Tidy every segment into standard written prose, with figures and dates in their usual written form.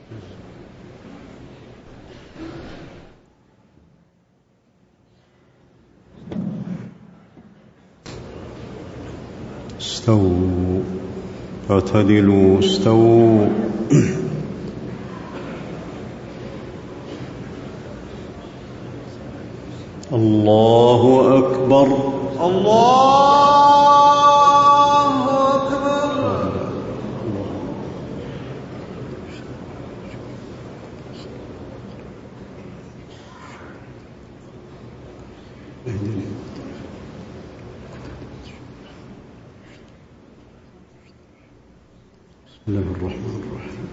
استووا اعتدلوا استووا. الله أكبر الله أكبر. بسم الله الرحمن الرحيم.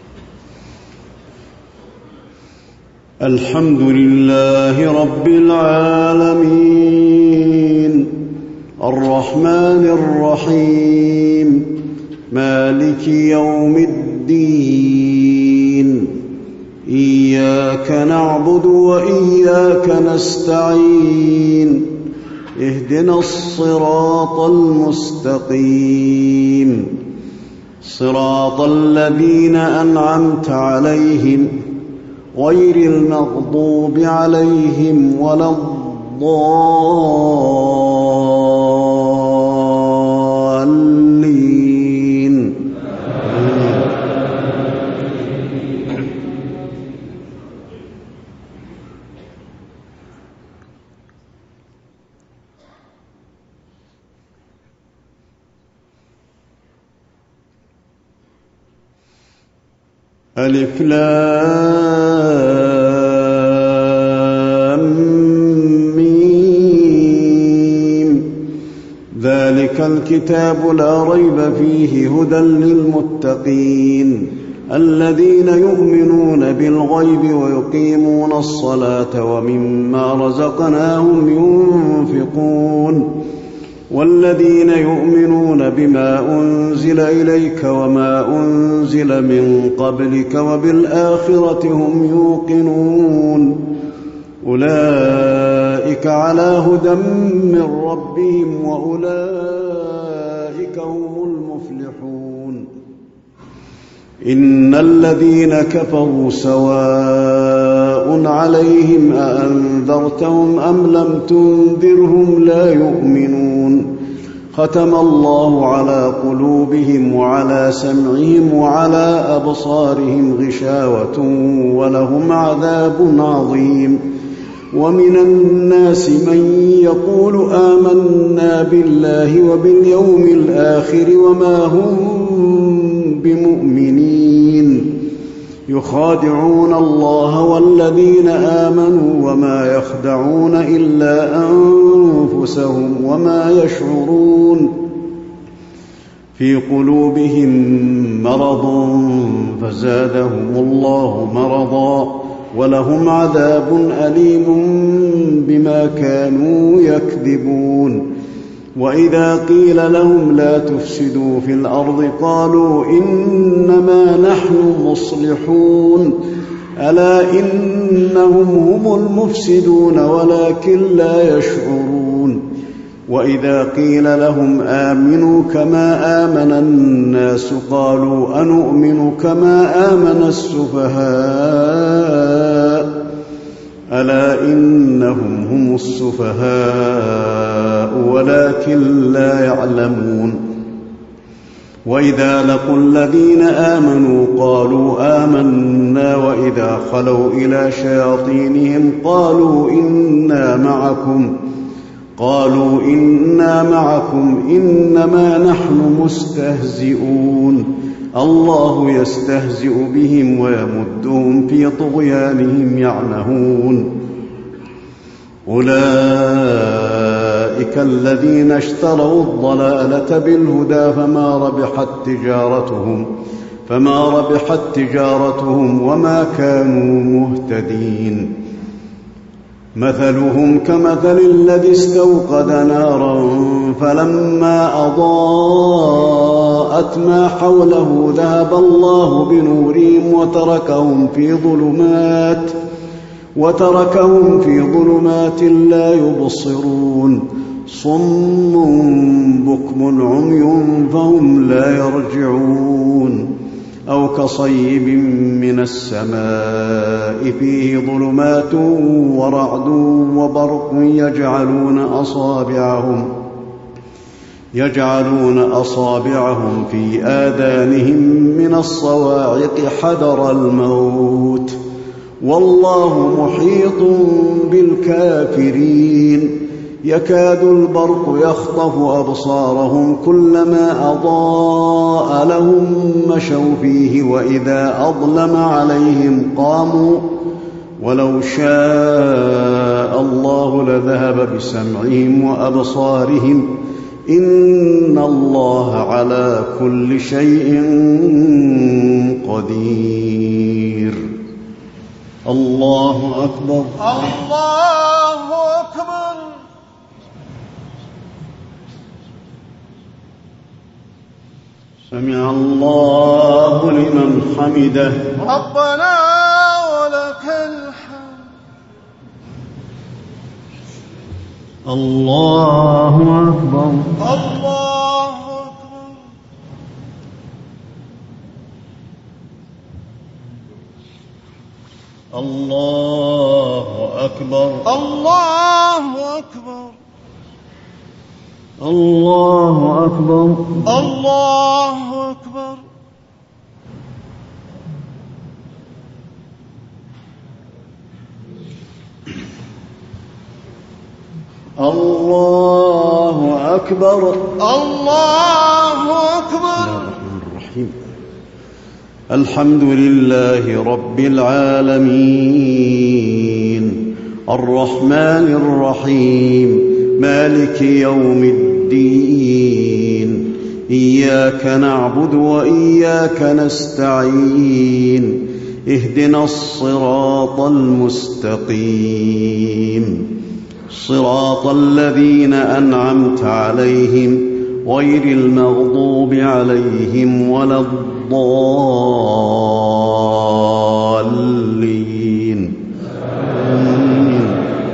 الحمد لله رب العالمين الرحمن الرحيم مالك يوم الدين إياك نعبد وإياك نستعين اهدنا الصراط المستقيم صراط الذين أنعمت عليهم غير المغضوب عليهم ولا الضالين. ألف لام ميم ذلك الكتاب لا ريب فيه هدى للمتقين الذين يؤمنون بالغيب ويقيمون الصلاة ومما رزقناهم ينفقون والذين يؤمنون بما أنزل إليك وما أنزل من قبلك وبالآخرة هم يوقنون أولئك على هدى من ربهم وأولئك هم المفلحون. إن الذين كفروا سواء عليهم أأنذرتهم أم لم تنذرهم لا يؤمنون ختم الله على قلوبهم وعلى سمعهم وعلى أبصارهم غشاوة ولهم عذاب عظيم. ومن الناس من يقول آمنا بالله وباليوم الآخر وما هم بمؤمنين يخادعون الله والذين آمنوا وما يخدعون إلا أنفسهم وما يشعرون في قلوبهم مرض فزادهم الله مرضا ولهم عذاب أليم بما كانوا يكذبون. وإذا قيل لهم لا تفسدوا في الأرض قالوا إنما نحن مصلحون ألا إنهم هم المفسدون ولكن لا يشعرون. وإذا قيل لهم آمنوا كما آمن الناس قالوا أنؤمن كما آمن السفهاء ألا إنهم هم السفهاء ولكن لا يعلمون. وإذا لقوا الذين آمنوا قالوا آمنا وإذا خلوا إلى شياطينهم قالوا إنا معكم إنما نحن مستهزئون الله يستهزئ بهم ويمدهم في طغيانهم يعمهون. أولئك الذين اشتروا الضلالة بالهدى فما ربحت تجارتهم وما كانوا مهتدين. مثلهم كمثل الذي استوقد نارا فلما أضاءت ما حوله ذهب الله بنورهم وتركهم في ظلمات لا يبصرون صم بكم عمي فهم لا يرجعون. أو كصيب من السماء فيه ظلمات ورعد وبرق يجعلون أصابعهم في آذانهم من الصواعق حذر الموت والله محيط بالكافرين يكاد البرق يخطف أبصارهم كلما أضاء لهم مشوا فيه وإذا أظلم عليهم قاموا ولو شاء الله لذهب بسمعهم وأبصارهم إن الله على كل شيء قدير. الله أكبر. الله أكبر. سمع الله لمن حمده. ربنا ولك الحمد. الله أكبر. الله أكبر. الله أكبر. الله أكبر. الله أكبر. الله أكبر. الله أكبر. الله أكبر. الرحمن الرحيم. الحمد لله رب العالمين الرحمن الرحيم مالك يوم الدين إياك نعبد وإياك نستعين اهدنا الصراط المستقيم صراط الذين أنعمت عليهم غير المغضوب عليهم ولا الضالين آمين.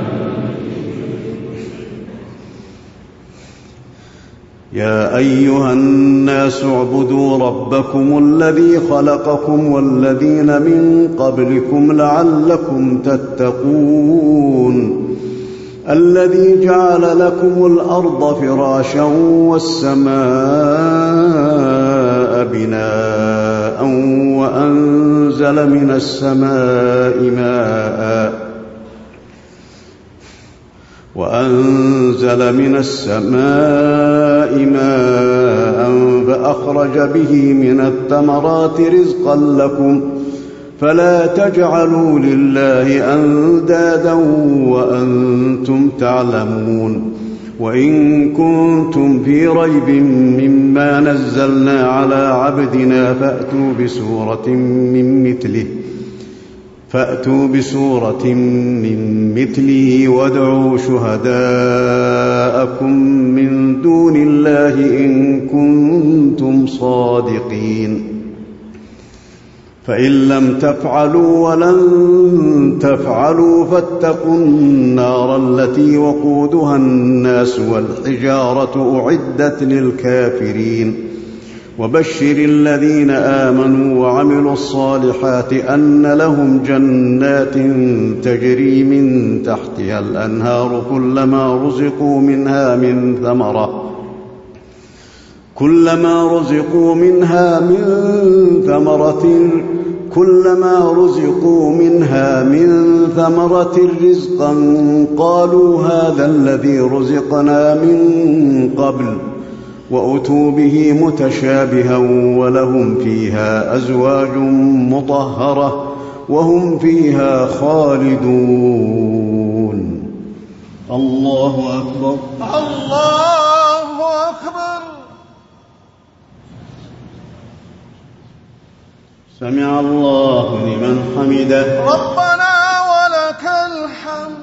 يا أيها الناس اعبدوا ربكم الذي خلقكم والذين من قبلكم لعلكم تتقون الذي جعل لكم الأرض فراشا والسماء بناء وأنزل من السماء ماء فأخرج به من الثمرات رزقا لكم فلا تجعلوا لله أندادا وأنتم تعلمون وإن كنتم في ريب مما نزلنا على عبدنا فأتوا بسورة من مثله وادعوا شهداءكم من دون الله إن كنتم صادقين فإن لم تفعلوا ولن تفعلوا فاتقوا النار التي وقودها الناس والحجارة أعدت للكافرين وبشر الذين آمنوا وعملوا الصالحات أن لهم جنات تجري من تحتها الأنهار كلما رزقوا منها من ثمرة رزقا قالوا هذا الذي رزقنا من قبل وأتوا به متشابها ولهم فيها أزواج مطهرة وهم فيها خالدون. الله أكبر. الله أكبر. سمع الله لمن حمده. ربنا ولك الحمد.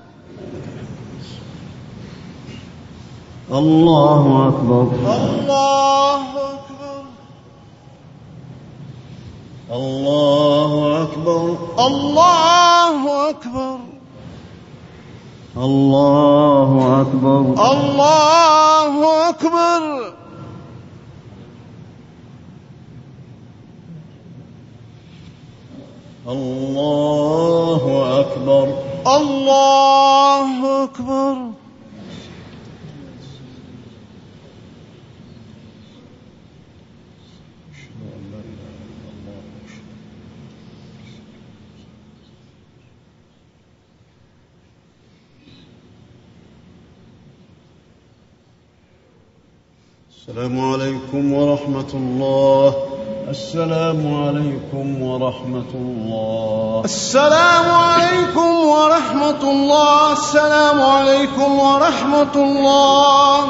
الله أكبر. الله أكبر. الله أكبر. الله أكبر. الله أكبر. الله أكبر. الله أكبر. الله أكبر. السلام عليكم ورحمة الله. السلام عليكم ورحمة الله. السلام عليكم ورحمة الله. السلام عليكم ورحمة الله.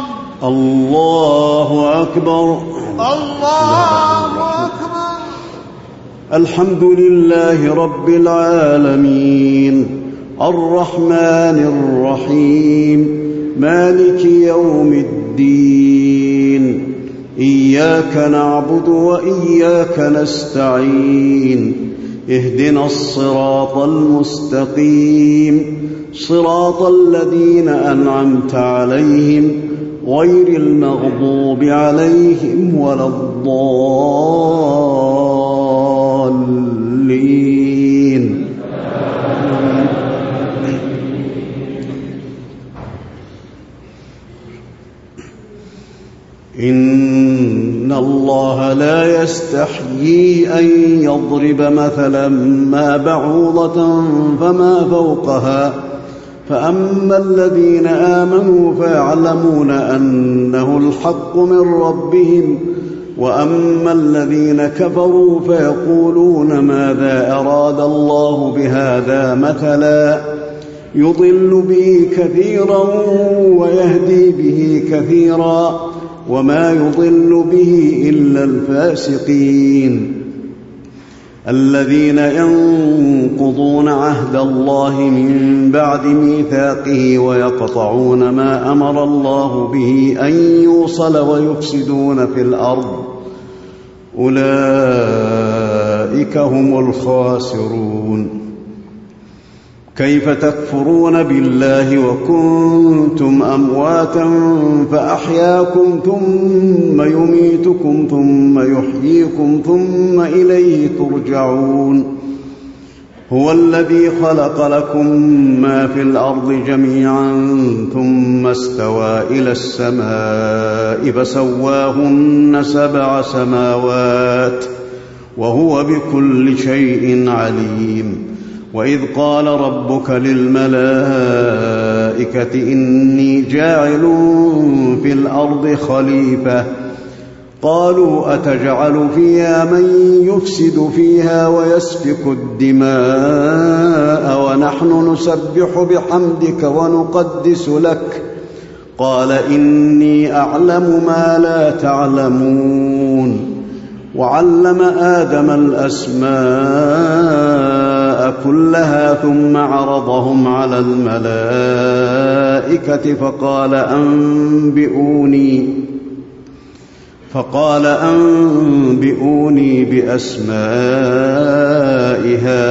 الله أكبر. الله أكبر. الحمد لله رب العالمين الرحمن الرحيم مالك يوم الدين إياك نعبد وإياك نستعين اهدنا الصراط المستقيم صراط الذين أنعمت عليهم غير المغضوب عليهم ولا الضالين. إن الله لا يستحيي أن يضرب مثلا ما بعوضة فما فوقها فأما الذين آمنوا فيعلمون أنه الحق من ربهم وأما الذين كفروا فيقولون ماذا أراد الله بهذا مثلا يضل به كثيرا ويهدي به كثيرا وما يضل به إلا الفاسقين الذين ينقضون عهد الله من بعد ميثاقه ويقطعون ما أمر الله به أن يوصل ويفسدون في الأرض أولئك هم الخاسرون. كيف تكفرون بالله وكنتم أمواتا فأحياكم ثم يميتكم ثم يحييكم ثم إليه ترجعون. هو الذي خلق لكم ما في الأرض جميعا ثم استوى إلى السماء فسواهن 7 سماوات وهو بكل شيء عليم. وإذ قال ربك للملائكة إني جاعل في الأرض خليفة قالوا أتجعل فيها من يفسد فيها ويسفك الدماء ونحن نسبح بحمدك ونقدس لك قال إني أعلم ما لا تعلمون. وعلم آدم الأسماء كلها ثم عرضهم على الملائكة فقال أنبئوني بأسماء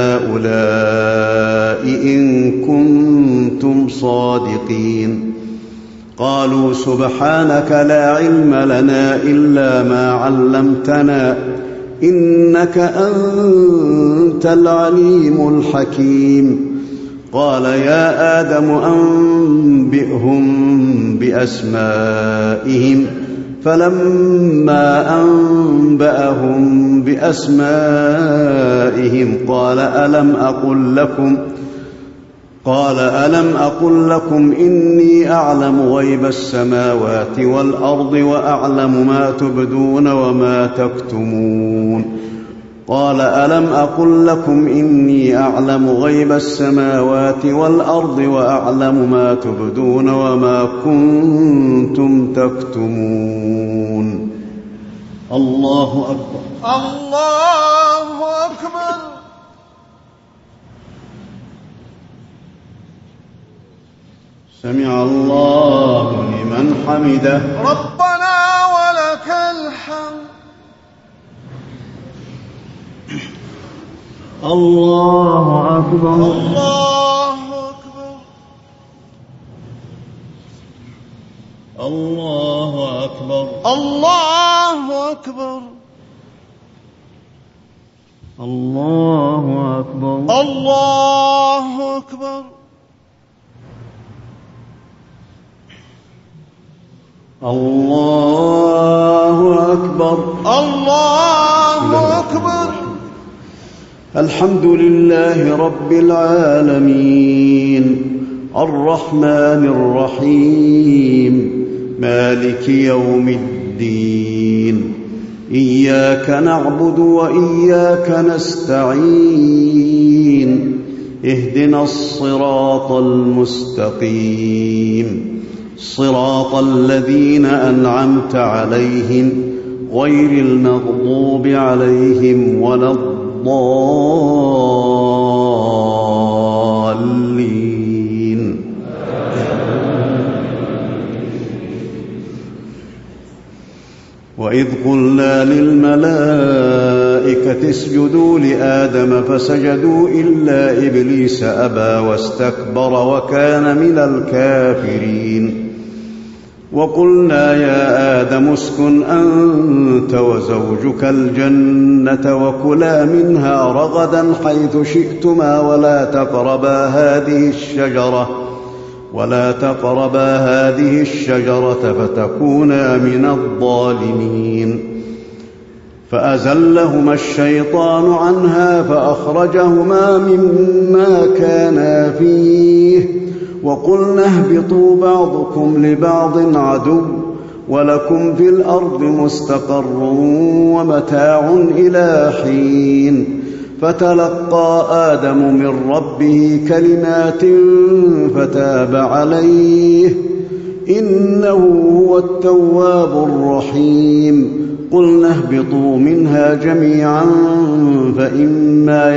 هؤلاء إن كنتم صادقين. قالوا سبحانك لا علم لنا إلا ما علمتنا إنك أنت العليم الحكيم. قال يا آدم أنبئهم بأسمائهم فلما أنبأهم بأسمائهم قال ألم أقل لكم إني أعلم غيب السماوات والأرض وأعلم ما تبدون وما تكتمون. قال ألم أقل لكم إني أعلم غيب السماوات والأرض وأعلم ما تبدون وما كنتم تكتمون. الله أكبر. الله أكبر. سمع الله لمن حمده. ربنا ولك الحمد. الله أكبر. الله أكبر. الله أكبر. الله أكبر. الله أكبر. الله أكبر. الله أكبر. الله أكبر. الحمد لله رب العالمين الرحمن الرحيم مالك يوم الدين إياك نعبد وإياك نستعين اهدنا الصراط المستقيم صراط الذين أنعمت عليهم غير المغضوب عليهم ولا الضالين. وإذ قلنا للملائكة اسجدوا لآدم فسجدوا إلا إبليس أبى واستكبر وكان من الكافرين. وقلنا يا آدم اسكن أنت وزوجك الجنة وكلا منها رغدا حيث شئتما ولا تقربا هذه الشجرة فتكونا من الظالمين. فأزلهما الشيطان عنها فأخرجهما مما كانا فيه وقلنا اهبطوا بعضكم لبعض عدو ولكم في الأرض مستقر ومتاع إلى حين. فتلقى آدم من ربه كلمات فتاب عليه إنه هو التواب الرحيم. قلنا اهبطوا منها جميعا فإما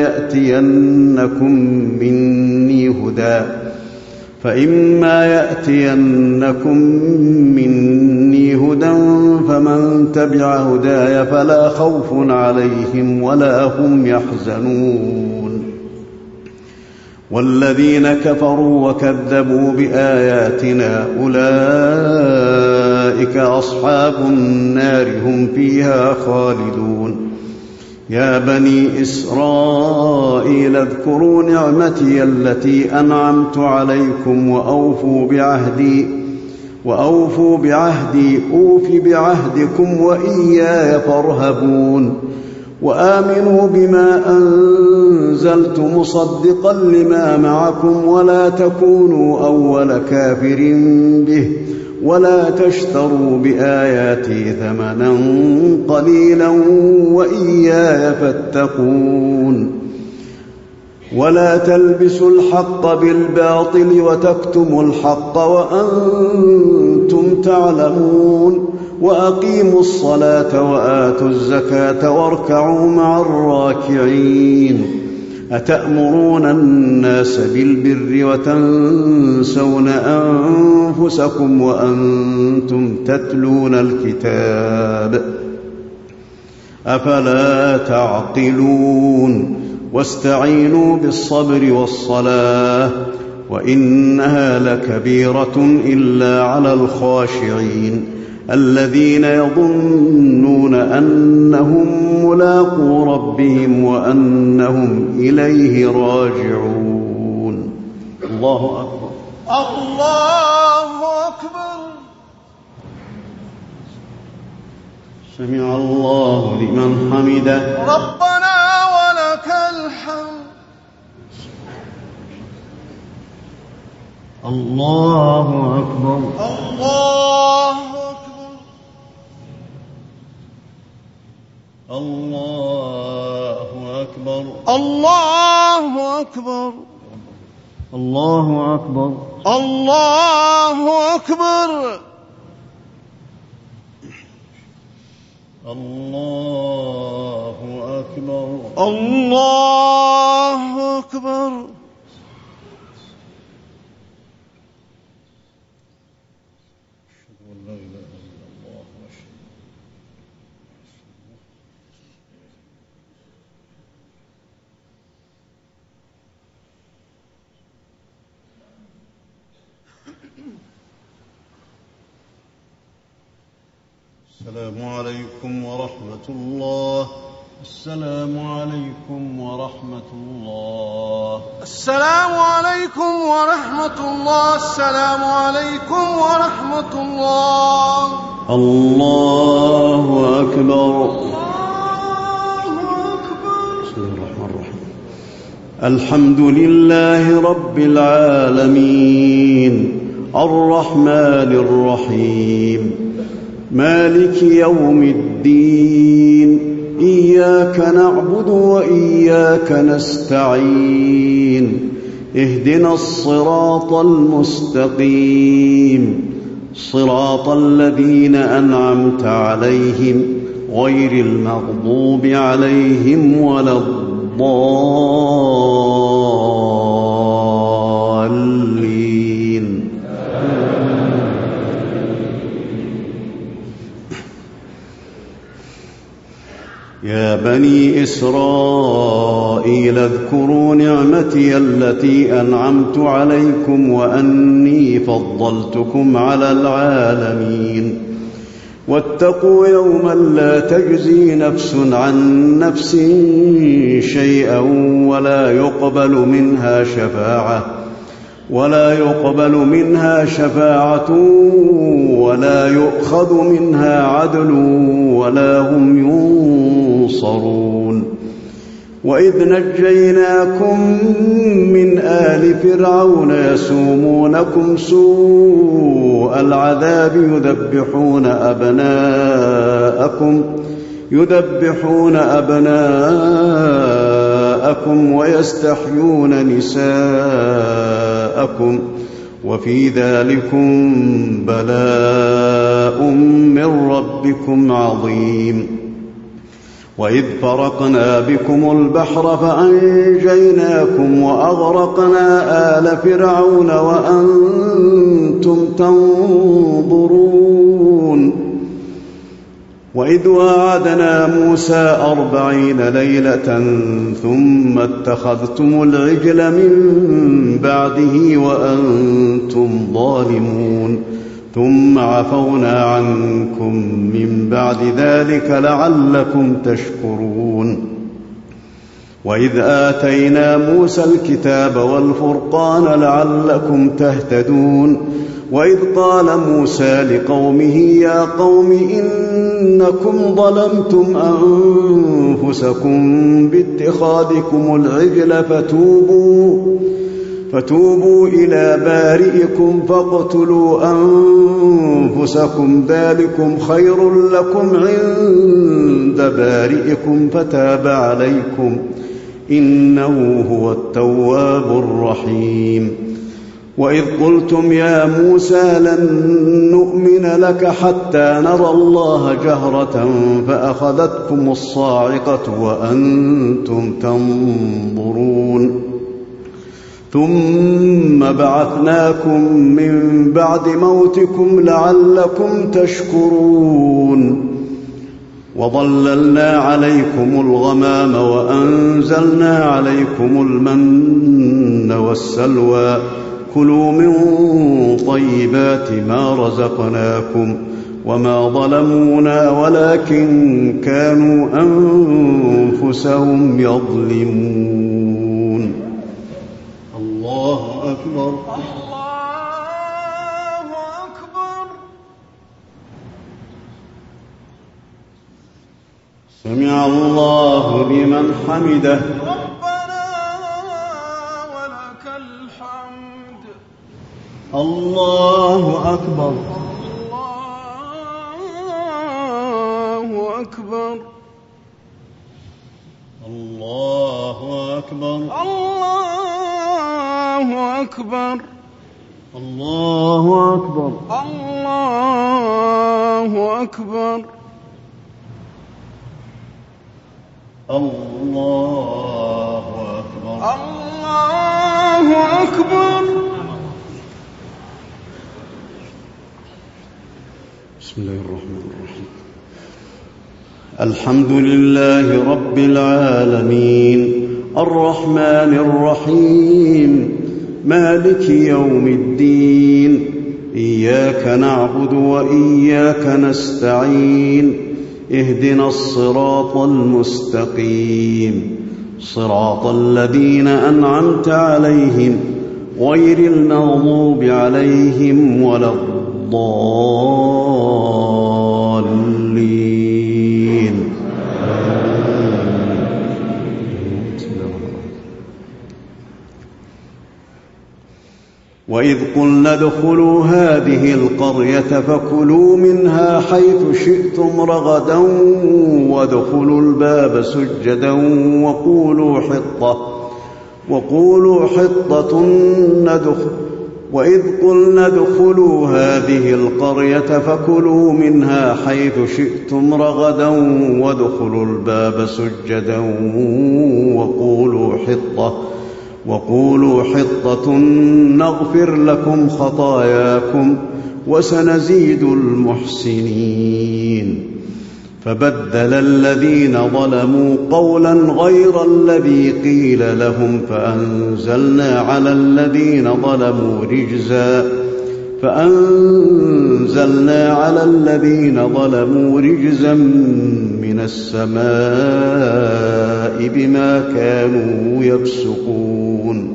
يأتينكم مني هدى فمن تبع هداي فلا خوف عليهم ولا هم يحزنون. والذين كفروا وكذبوا بآياتنا أولئك أصحاب النار هم فيها خالدون. يا بني إسرائيل اذكروا نعمتي التي أنعمت عليكم وأوفوا بعهدي أوف بعهدكم وإياي فارهبون. وآمنوا بما أنزلت مصدقا لما معكم ولا تكونوا أول كافر به ولا تشتروا بآياتي ثمنا قليلا وإياي فاتقون. ولا تلبسوا الحق بالباطل وتكتموا الحق وأنتم تعلمون. وأقيموا الصلاة وآتوا الزكاة واركعوا مع الراكعين. أتأمرون الناس بالبر وتنسون أنفسكم وأنتم تتلون الكتاب أفلا تعقلون. واستعينوا بالصبر والصلاة وإنها لكبيرة إلا على الخاشعين الذين يظنون أنهم ملاقو ربهم وأنهم إليه راجعون. الله أكبر. الله أكبر. سمع الله لمن حمده. ربنا ولك الحمد. الله أكبر. الله أكبر. الله أكبر. الله أكبر. الله أكبر. الله أكبر. الله أكبر. الله أكبر. السلام عليكم ورحمة الله السلام عليكم ورحمة الله. السلام عليكم ورحمة الله. السلام عليكم ورحمة الله. الله أكبر. الله أكبر. بسم الله الرحمن الرحيم. الحمد لله رب العالمين الرحمن الرحيم مالك يوم الدين إياك نعبد وإياك نستعين اهدنا الصراط المستقيم صراط الذين أنعمت عليهم غير المغضوب عليهم ولا الضالين. يا بني إسرائيل اذكروا نعمتي التي أنعمت عليكم وأني فضلتكم على العالمين واتقوا يوما لا تجزي نفس عن نفس شيئا ولا يقبل منها شفاعة ولا يؤخذ منها عدل ولا هم ينصرون. وإذ نجيناكم من آل فرعون يسومونكم سوء العذاب يذبحون أبناءكم ويستحيون نساءكم وفي ذلكم بلاء من ربكم عظيم. وإذ فرقنا بكم البحر فأنجيناكم وأغرقنا آل فرعون وأنتم تنظرون. وإذ واعدنا موسى 40 ليلة ثم اتخذتم العجل من بعده وأنتم ظالمون ثم عفونا عنكم من بعد ذلك لعلكم تشكرون. وإذ آتينا موسى الكتاب والفرقان لعلكم تهتدون. وإذ قال موسى لقومه يا قوم إنكم ظلمتم أنفسكم باتخاذكم العجل فتوبوا إلى بارئكم فاقتلوا أنفسكم ذلكم خير لكم عند بارئكم فتاب عليكم إنه هو التواب الرحيم. وإذ قلتم يا موسى لن نؤمن لك حتى نرى الله جهرة فأخذتكم الصاعقة وأنتم تنظرون. ثم بعثناكم من بعد موتكم لعلكم تشكرون. وظللنا عليكم الغمام وأنزلنا عليكم المن والسلوى كلوا من طيبات ما رزقناكم وما ظلمونا ولكن كانوا أنفسهم يظلمون. الله أكبر. الله أكبر. سمع الله لمن حمده. ربنا ولك الحمد. الله أكبر. الله أكبر. الله أكبر. الله أكبر. الله أكبر. الله أكبر. الله أكبر. الله أكبر. بسم الله الرحمن الرحيم. الحمد لله رب العالمين الرحمن الرحيم مالك يوم الدين إياك نعبد وإياك نستعين اهدنا الصراط المستقيم صراط الذين أنعمت عليهم غير المغضوب عليهم ولا الضالين. وإذ قلنا ادخلوا هذه القرية فكلوا منها حيث شئتم رغدا وادخلوا الباب سجدا وقولوا حطة وإذ قلنا ادخلوا هذه القرية فكلوا منها حيث شئتم رغدا وادخلوا الباب سجدا وقولوا حطة نغفر لكم خطاياكم وسنزيد المحسنين. فبدل الذين ظلموا قولا غير الذي قيل لهم فأنزلنا على الذين ظلموا رجزا من السماء بما كانوا يفسقون.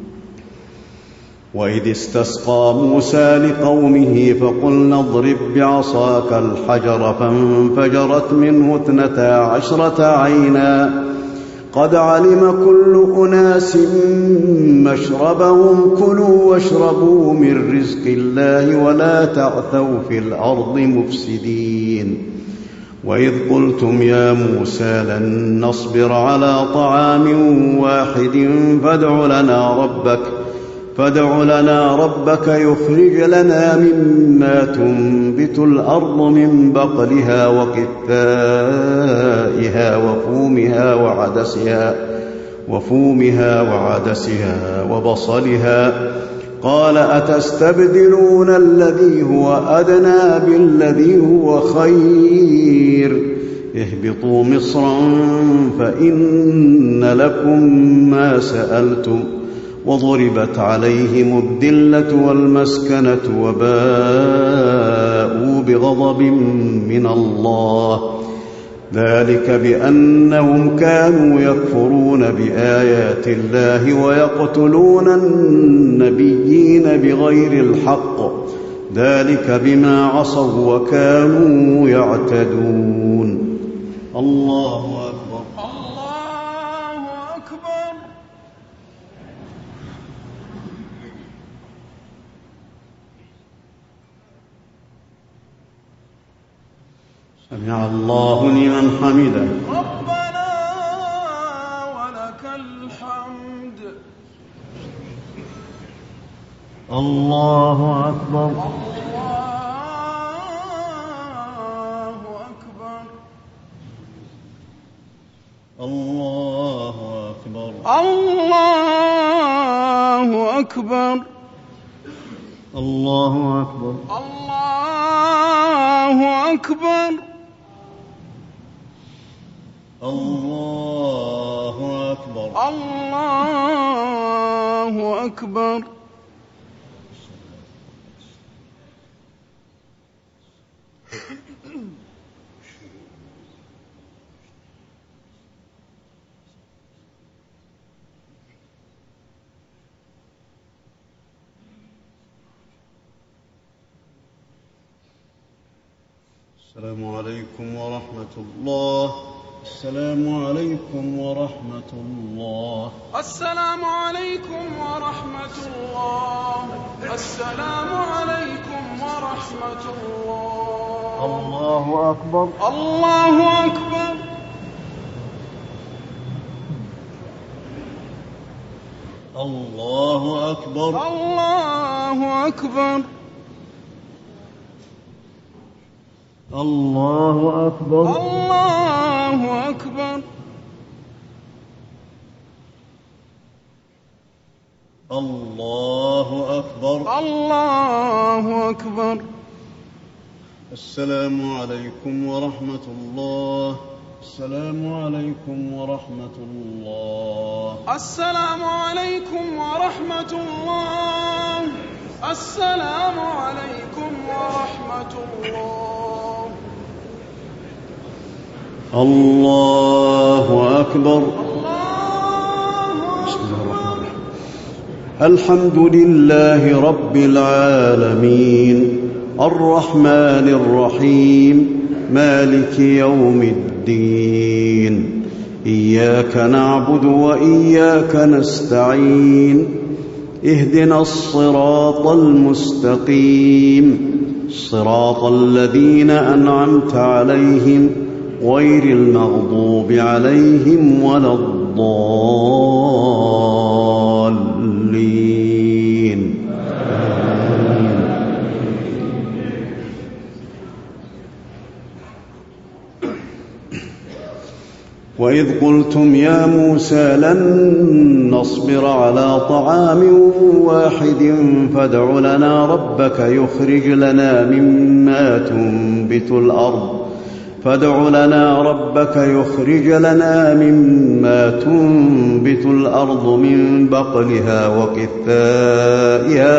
وإذ استسقى موسى لقومه فقلنا اضرب بعصاك الحجر فانفجرت منه 12 عينا قد علم كل أناس مشربهم كلوا واشربوا من رزق الله ولا تعثوا في الأرض مفسدين. وإذ قلتم يا موسى لن نصبر على طعام واحد فادع لنا ربك يخرج لنا مما تنبت الأرض من بقلها وقثائها وفومها وعدسها وبصلها قال أتستبدلون الذي هو أدنى بالذي هو خير اهبطوا مصرا فإن لكم ما سألتم وضربت عليهم الذلة والمسكنة وباءوا بغضب من الله ذلك بأنهم كانوا يكفرون بآيات الله ويقتلون النبيين بغير الحق ذلك بما عصوا وكانوا يعتدون. الله أكبر. الله أكبر. سمع الله لمن حمده. ربنا ولك الحمد. الله أكبر. الله أكبر. الله أكبر. الله أكبر. الله أكبر. الله أكبر. الله أكبر. السلام عليكم ورحمة الله. السلام عليكم ورحمة الله. السلام عليكم ورحمة الله. السلام عليكم ورحمة الله. الله أكبر. الله أكبر. الله أكبر. الله أكبر. الله أكبر. الله أكبر. الله أكبر. الله أكبر. السلام عليكم ورحمة الله. السلام عليكم ورحمة الله. السلام عليكم ورحمة الله. السلام عليكم ورحمة الله. الله أكبر. بسم الله الرحمن الرحيم. الحمد لله رب العالمين الرحمن الرحيم مالك يوم الدين إياك نعبد وإياك نستعين اهدنا الصراط المستقيم صراط الذين أنعمت عليهم غير المغضوب عليهم ولا الضالين. وإذ قلتم يا موسى لن نصبر على طعام واحد فادع لنا ربك يخرج لنا مما تنبت الأرض من بقلها وقثائها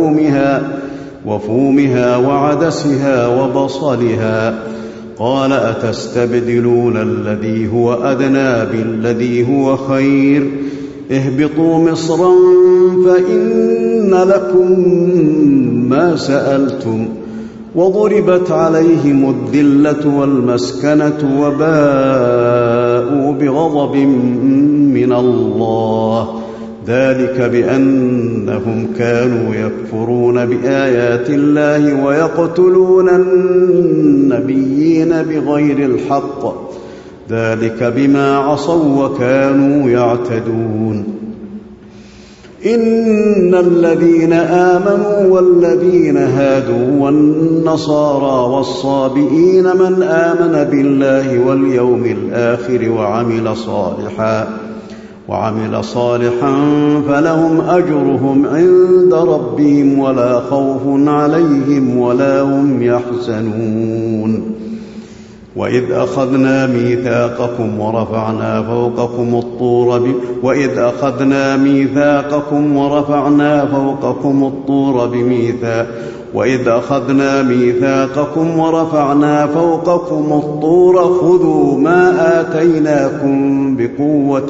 وفومها وعدسها وبصلها قال أتستبدلون الذي هو أدنى بالذي هو خير اهبطوا مصرا فإن لكم ما سألتم وضربت عليهم الذلة والمسكنة وباءوا بغضب من الله ذلك بأنهم كانوا يكفرون بآيات الله ويقتلون النبيين بغير الحق ذلك بما عصوا وكانوا يعتدون. إن الذين آمنوا والذين هادوا والنصارى والصابئين من آمن بالله واليوم الآخر وعمل صالحا فلهم أجرهم عند ربهم ولا خوف عليهم ولا هم يحزنون. وإذ أخذنا ميثاقكم ورفعنا فوقكم الطور خذوا ما آتيناكم بقوة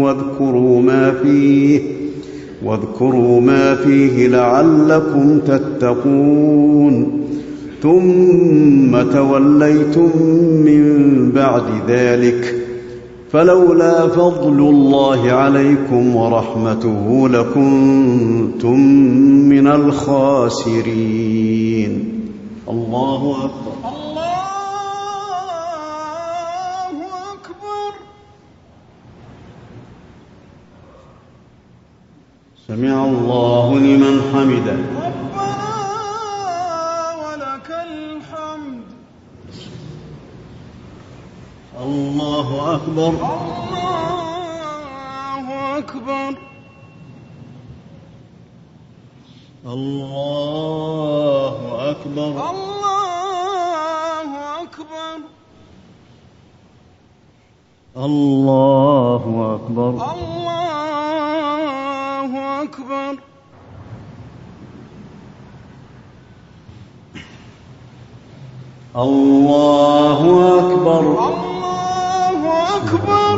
واذكروا ما فيه لعلكم تتقون. ثم توليتم من بعد ذلك فلولا فضل الله عليكم ورحمته لكنتم من الخاسرين. الله أكبر. الله أكبر. سمع الله لمن حمده. الله أكبر. الله أكبر. الله أكبر. الله أكبر. الله أكبر. الله أكبر. الله أكبر. أكبر.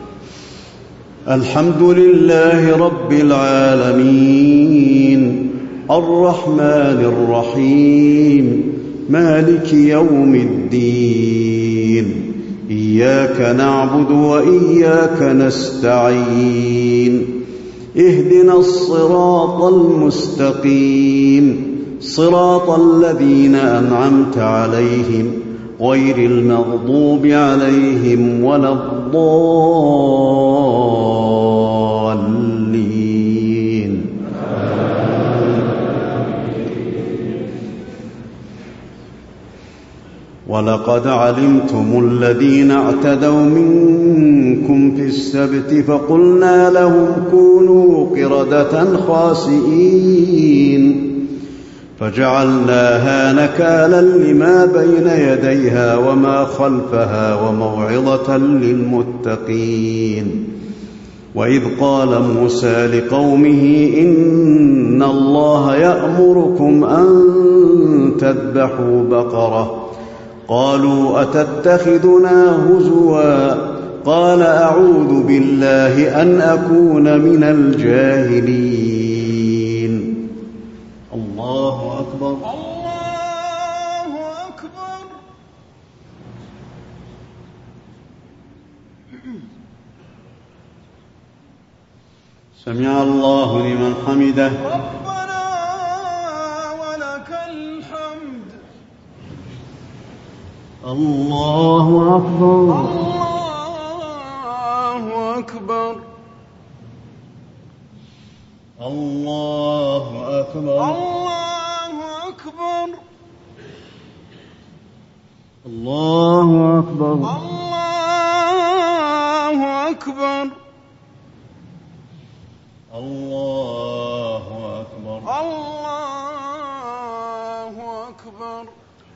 الحمد لله رب العالمين الرحمن الرحيم مالك يوم الدين إياك نعبد وإياك نستعين اهدنا الصراط المستقيم صراط الذين أنعمت عليهم غير المغضوب عليهم ولا الضالين. ولقد علمتم الذين اعتدوا منكم في السبت فقلنا لهم كونوا قردة خاسئين فجعلناها نكالا لما بين يديها وما خلفها وموعظة للمتقين. وإذ قال موسى لقومه إن الله يأمركم أن تذبحوا بقرة قالوا أتتخذنا هزوا قال أعوذ بالله أن أكون من الجاهلين. الله أكبر. الله أكبر. سمع الله لمن حمده. ربنا ولك الحمد. الله أكبر. الله أكبر. الله أكبر. الله أكبر. الله أكبر. الله أكبر. الله أكبر. الله أكبر.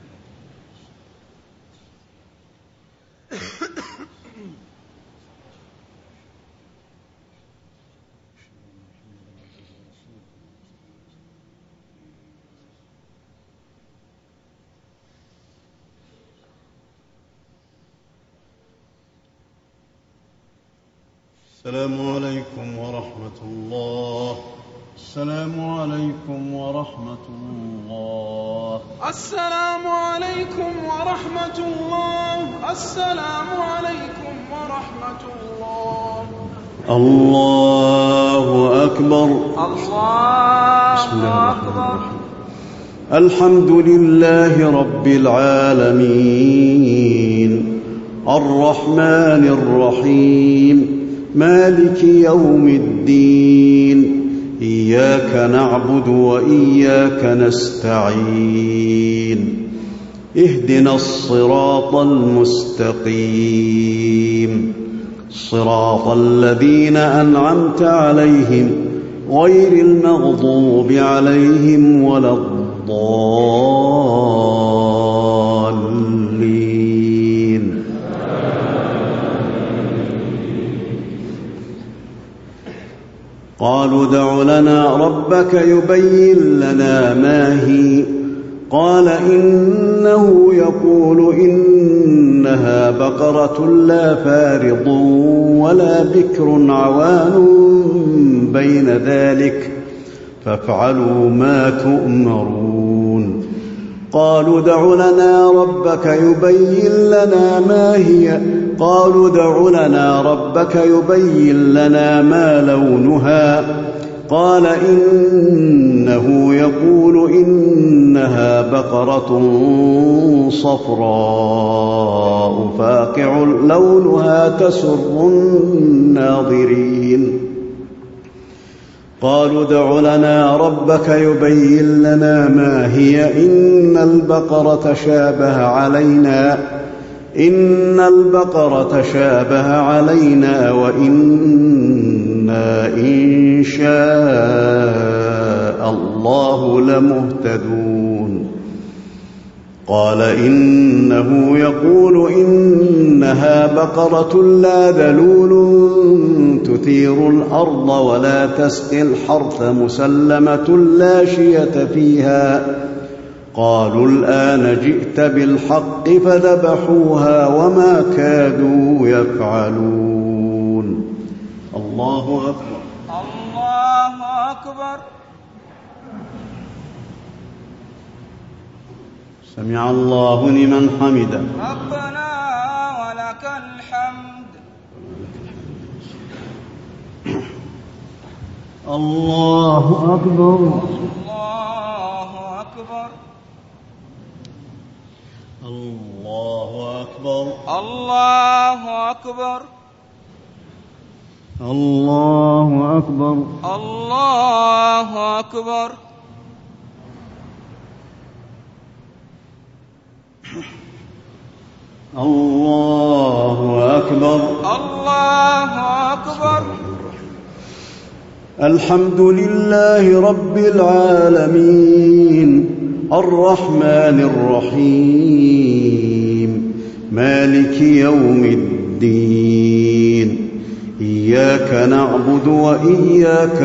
السلام عليكم ورحمة الله. السلام عليكم ورحمة الله. السلام عليكم ورحمة الله. السلام عليكم ورحمة الله. الله أكبر. الله أكبر. الحمد لله رب العالمين الرحمن الرحيم مالك يوم الدين إياك نعبد وإياك نستعين اهدنا الصراط المستقيم صراط الذين أنعمت عليهم غير المغضوب عليهم ولا الضالين. قالوا ادع لنا ربك يبين لنا ما هي قال إنه يقول إنها بقرة لا فارض ولا بكر عوان بين ذلك فافعلوا ما تؤمرون. قالوا ادع لنا ربك يبين لنا ما هي قالوا ادع لنا ربك يبين لنا ما لونها قال إنه يقول إنها بقرة صفراء فاقع لونها تسر الناظرين. قالوا ادع لنا ربك يبين لنا ما هي إن البقرة شابه علينا وإنا إن شاء الله لمهتدون. قال إنه يقول إنها بقرة لا ذلول تثير الأرض ولا تسقي الحرث مسلمة لا شية فيها. قالوا الآن جئت بالحق فذبحوها وما كادوا يفعلون. الله أكبر. الله أكبر. سمع الله لمن حمده. ربنا ولك الحمد. الله أكبر. الله أكبر. الله أكبر. الله أكبر. الله أكبر. الله أكبر. الله أكبر. الله أكبر. الحمد لله رب العالمين الرحمن الرحيم مالك يوم الدين إياك نعبد وإياك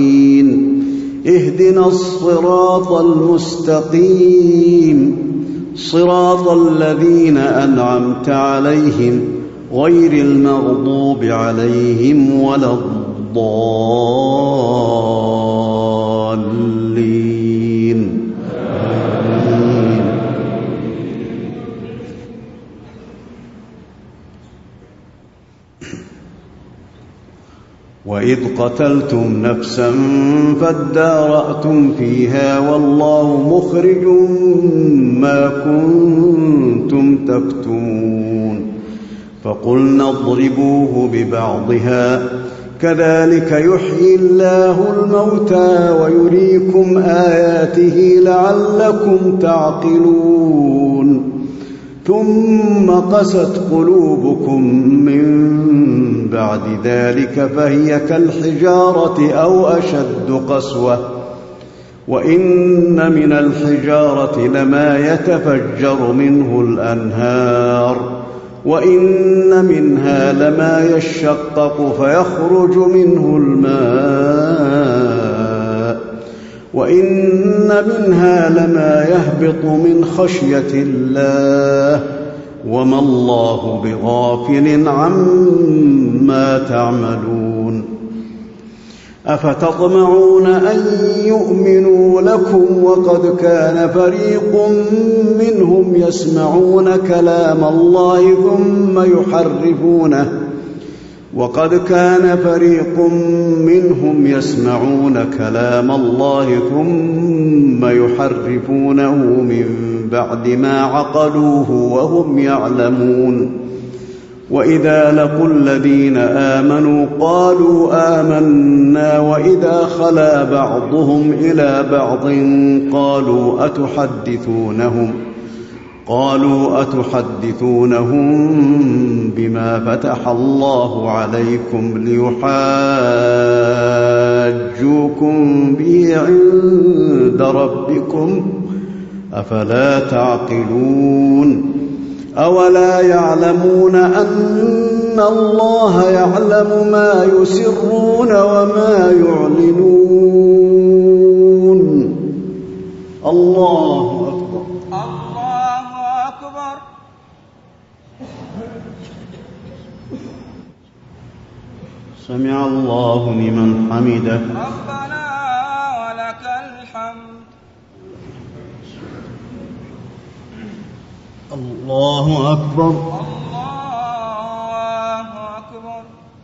نستعين اهدنا الصراط المستقيم صراط الذين أنعمت عليهم غير المغضوب عليهم ولا الضالين. آمين. وإذ قتلتم نفسا فادارأتم فيها والله مخرج ما كنتم تكتمون فقلنا اضربوه ببعضها كذلك يحيي الله الموتى ويريكم آياته لعلكم تعقلون ثم قست قلوبكم من بعد ذلك فهي كالحجارة أو أشد قسوة وإن من الحجارة لما يتفجر منه الأنهار وإن منها لما يشقق فيخرج منه الماء وإن منها لما يهبط من خشية الله وما الله بغافل عما تعملون أفتطمعون أن يؤمنوا لكم وقد كان فريق منهم يسمعون كلام الله ثم يحرفونه من بعد ما عقلوه وهم يعلمون وإذا لقوا الذين آمنوا قالوا آمنا وإذا خلا بعضهم إلى بعض قالوا أتحدثونهم بما فتح الله عليكم ليحاجوكم به عند ربكم أفلا تعقلون أولا يعلمون أن الله يعلم ما يسرون وما يعلنون الله أكبر. الله أكبر. سمع الله لمن حمده. ربنا ولك الحمد. الله أكبر. الله أكبر.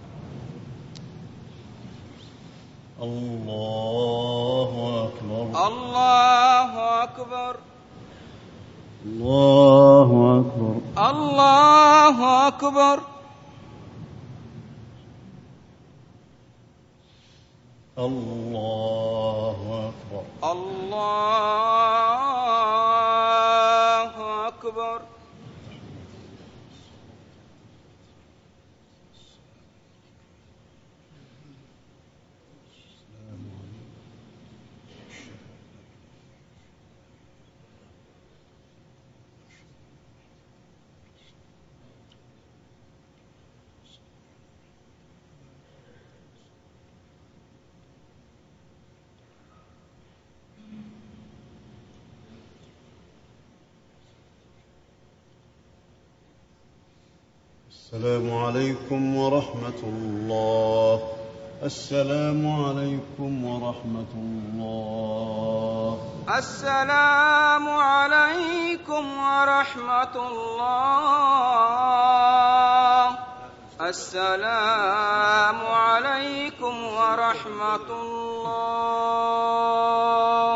الله أكبر. الله أكبر. الله أكبر. الله أكبر. الله أكبر. الله أكبر. السلام عليكم ورحمة الله. السلام عليكم ورحمة الله. السلام عليكم ورحمة الله. السلام عليكم ورحمة الله.